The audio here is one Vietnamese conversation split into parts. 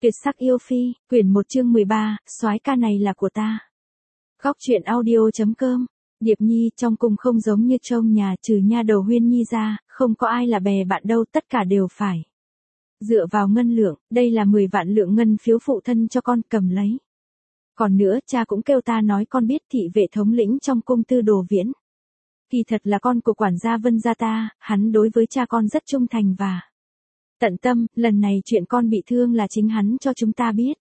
Tuyệt sắc yêu phi, quyển 1 chương 13, soái ca này là của ta. Góc truyện audio.com. Điệp Nhi trong cung không giống như trong nhà, trừ nha đầu Huyên Nhi ra, không có ai là bè bạn đâu, tất cả đều phải dựa vào ngân lượng, đây là 10 vạn lượng ngân phiếu phụ thân cho con, cầm lấy. Còn nữa, cha cũng kêu ta nói con biết thị vệ thống lĩnh trong cung Tư Đồ Viễn. Kỳ thật là con của quản gia Vân gia ta, hắn đối với cha con rất trung thành và tận tâm, lần này chuyện con bị thương là chính hắn cho chúng ta biết.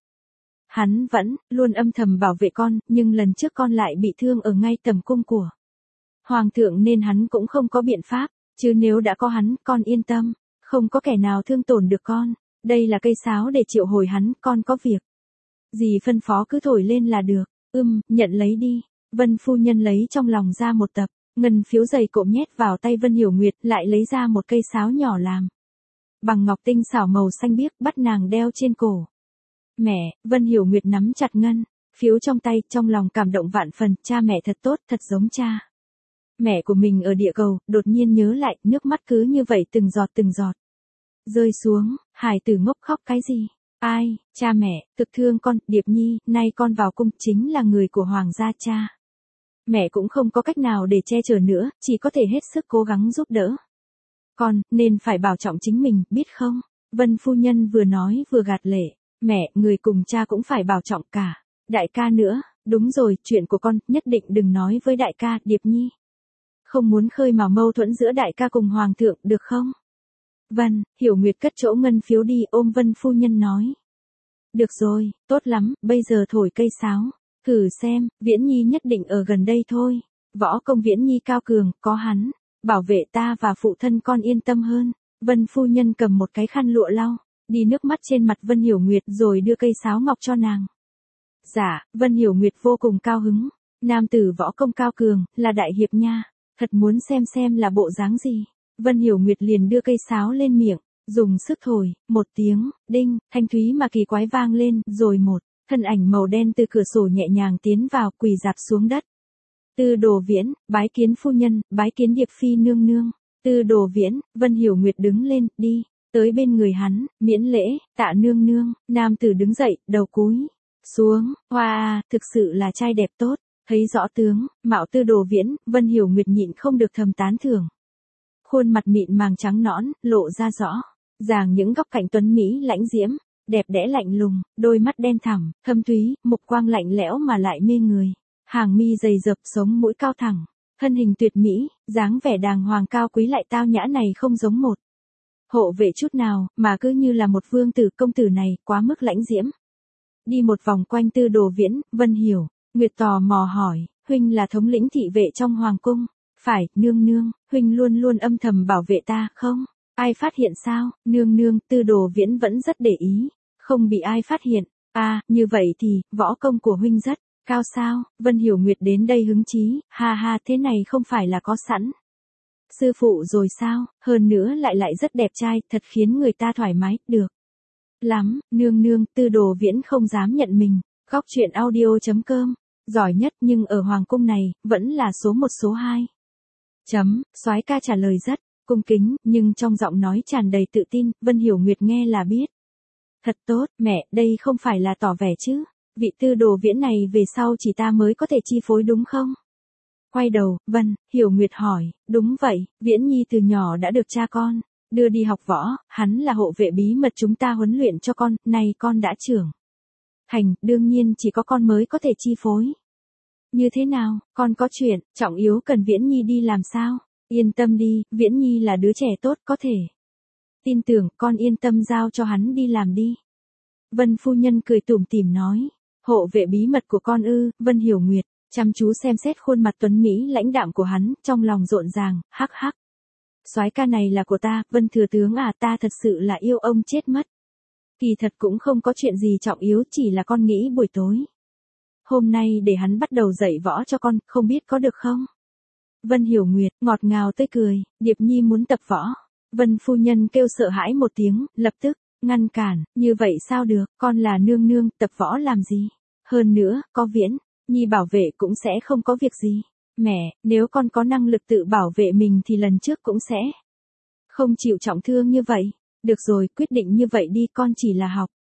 Hắn vẫn luôn âm thầm bảo vệ con, nhưng lần trước con lại bị thương ở ngay tầm cung của Hoàng thượng nên hắn cũng không có biện pháp, chứ nếu đã có hắn, con yên tâm, không có kẻ nào thương tổn được con. Đây là cây sáo để triệu hồi hắn, con có việc gì phân phó cứ thổi lên là được. Nhận lấy đi. Vân phu nhân lấy trong lòng ra một tập ngân phiếu dày cộm nhét vào tay Vân Hiểu Nguyệt, lại lấy ra một cây sáo nhỏ làm bằng ngọc tinh xảo màu xanh biếc, bắt nàng đeo trên cổ. Mẹ, Vân Hiểu Nguyệt nắm chặt ngân phiếu trong tay, trong lòng cảm động vạn phần, cha mẹ thật tốt, thật giống cha mẹ của mình ở địa cầu. Đột nhiên nhớ lại, nước mắt cứ như vậy từng giọt rơi xuống. Hải tử ngốc khóc cái gì? Ai, cha mẹ, thực thương con. Điệp Nhi, nay con vào cung chính là người của hoàng gia, cha mẹ cũng không có cách nào để che chở nữa, chỉ có thể hết sức cố gắng giúp đỡ con, nên phải bảo trọng chính mình, biết không? Vân phu nhân vừa nói vừa gạt lệ. Mẹ, người cùng cha cũng phải bảo trọng cả đại ca nữa. Đúng rồi, chuyện của con nhất định đừng nói với đại ca. Điệp Nhi không muốn khơi mào mâu thuẫn giữa đại ca cùng hoàng thượng, được không? Vân Hiểu Nguyệt cất chỗ ngân phiếu đi, ôm Vân phu nhân nói. Được rồi, tốt lắm, bây giờ thổi cây sáo, thử xem. Viễn Nhi nhất định ở gần đây thôi. Võ công Viễn Nhi cao cường, có hắn bảo vệ ta và phụ thân con yên tâm hơn. Vân phu nhân cầm một cái khăn lụa lau đi nước mắt trên mặt Vân Hiểu Nguyệt, rồi đưa cây sáo ngọc cho nàng. Dạ, Vân Hiểu Nguyệt vô cùng cao hứng. Nam tử võ công cao cường, là đại hiệp nha. Thật muốn xem là bộ dáng gì. Vân Hiểu Nguyệt liền đưa cây sáo lên miệng, dùng sức thổi. Một tiếng đinh thanh thúy mà kỳ quái vang lên, rồi một thân ảnh màu đen từ cửa sổ nhẹ nhàng tiến vào, quỳ rạp xuống đất. Tư Đồ Viễn, bái kiến phu nhân, bái kiến Điệp phi nương nương. Tư Đồ Viễn. Vân Hiểu Nguyệt đứng lên, đi tới bên người hắn, miễn lễ. Tạ nương nương. Nam tử đứng dậy, đầu cúi xuống. Hoa, thực sự là trai đẹp tốt. Thấy rõ tướng mạo Tư Đồ Viễn, Vân Hiểu Nguyệt nhịn không được thầm tán thưởng. Khuôn mặt mịn màng trắng nõn, lộ ra rõ ràng những góc cạnh tuấn mỹ lãnh diễm, đẹp đẽ lạnh lùng, đôi mắt đen thẳm, thâm thúy, mục quang lạnh lẽo mà lại mê người. Hàng mi dày dập, sống mũi cao thẳng, thân hình tuyệt mỹ, dáng vẻ đàng hoàng cao quý lại tao nhã này không giống một hộ vệ chút nào, mà cứ như là một vương tử. Công tử này quá mức lãnh diễm. Đi một vòng quanh Tư Đồ Viễn, Vân Hiểu Nguyệt tò mò hỏi, huynh là thống lĩnh thị vệ trong hoàng cung? Phải, nương nương, huynh luôn luôn âm thầm bảo vệ ta, không ai phát hiện sao? Nương nương. Tư Đồ Viễn vẫn rất để ý, không bị ai phát hiện. Như vậy thì, võ công của huynh rất cao sao? Vân Hiểu Nguyệt đến đây hứng chí, ha, thế này không phải là có sẵn sư phụ rồi sao? Hơn nữa lại rất đẹp trai, thật khiến người ta thoải mái. Được lắm, nương nương. Tư Đồ Viễn không dám nhận mình. Góc truyện audio.com. Giỏi nhất, nhưng ở hoàng cung này vẫn là số 1 số 2. Soái ca trả lời rất cung kính, nhưng trong giọng nói tràn đầy tự tin. Vân Hiểu Nguyệt nghe là biết. Thật tốt, mẹ, đây không phải là tỏ vẻ chứ? Vị Tư Đồ Viễn này về sau chỉ ta mới có thể chi phối đúng không? Quay đầu, Vân Hiểu Nguyệt hỏi. Đúng vậy, Viễn Nhi từ nhỏ đã được cha con đưa đi học võ, hắn là hộ vệ bí mật chúng ta huấn luyện cho con, nay con đã trưởng thành, đương nhiên chỉ có con mới có thể chi phối. Như thế nào, con có chuyện trọng yếu cần Viễn Nhi đi làm sao? Yên tâm đi, Viễn Nhi là đứa trẻ tốt, có thể tin tưởng, con yên tâm giao cho hắn đi làm đi. Vân phu nhân cười tủm tỉm nói. Hộ vệ bí mật của con ư? Vân Hiểu Nguyệt chăm chú xem xét khuôn mặt tuấn mỹ lãnh đạm của hắn, trong lòng rộn ràng, hắc. Soái ca này là của ta. Vân thừa tướng à, ta thật sự là yêu ông chết mất. Kỳ thật cũng không có chuyện gì trọng yếu, chỉ là con nghĩ buổi tối hôm nay để hắn bắt đầu dạy võ cho con, không biết có được không? Vân Hiểu Nguyệt ngọt ngào tươi cười. Điệp Nhi muốn tập võ. Vân phu nhân kêu sợ hãi một tiếng, lập tức ngăn cản. Như vậy sao được, con là nương nương, tập võ làm gì? Hơn nữa, có Viễn Nhi bảo vệ cũng sẽ không có việc gì. Mẹ, nếu con có năng lực tự bảo vệ mình thì lần trước cũng sẽ không chịu trọng thương như vậy. Được rồi, quyết định như vậy đi, con chỉ là học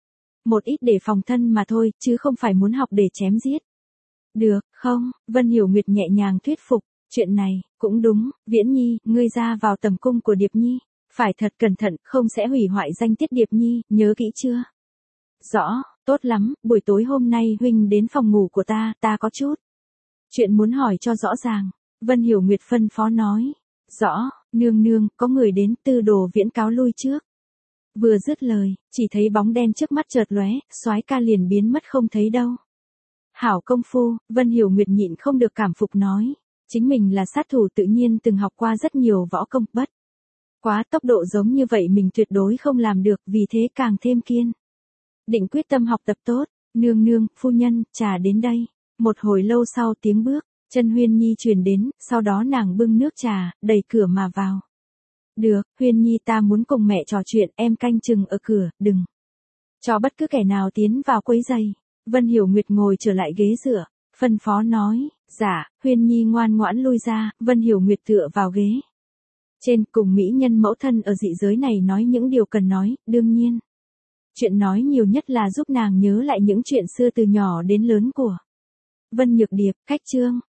một ít để phòng thân mà thôi, chứ không phải muốn học để chém giết. Được, không, Vân Hiểu Nguyệt nhẹ nhàng thuyết phục, chuyện này, cũng đúng, Viễn Nhi, ngươi ra vào tầm cung của Điệp Nhi, phải thật cẩn thận, không sẽ hủy hoại danh tiết Điệp Nhi, nhớ kỹ chưa? Rõ, tốt lắm, buổi tối hôm nay huynh đến phòng ngủ của ta có chút chuyện muốn hỏi cho rõ ràng. Vân Hiểu Nguyệt phân phó nói. Rõ, nương nương, có người đến, Tư Đồ Viễn cáo lui trước. Vừa dứt lời, chỉ thấy bóng đen trước mắt chợt lóe, soái ca liền biến mất không thấy đâu. Hảo công phu, Vân Hiểu Nguyệt nhịn không được cảm phục nói. Chính mình là sát thủ tự nhiên từng học qua rất nhiều võ công, bất quá tốc độ giống như vậy mình tuyệt đối không làm được, vì thế càng thêm kiên định quyết tâm học tập tốt. Nương nương, phu nhân, trà đến đây. Một hồi lâu sau tiếng bước chân Huyên Nhi truyền đến, sau đó nàng bưng nước trà, đẩy cửa mà vào. Được, Huyên Nhi, ta muốn cùng mẹ trò chuyện, em canh chừng ở cửa, đừng cho bất cứ kẻ nào tiến vào quấy rầy. Vân Hiểu Nguyệt ngồi trở lại ghế dựa, phân phó nói. Dạ, Huyên Nhi ngoan ngoãn lui ra. Vân Hiểu Nguyệt tựa vào ghế trên, cùng mỹ nhân mẫu thân ở dị giới này nói những điều cần nói. Đương nhiên, chuyện nói nhiều nhất là giúp nàng nhớ lại những chuyện xưa từ nhỏ đến lớn của Vân Nhược Điệp. Khách trương.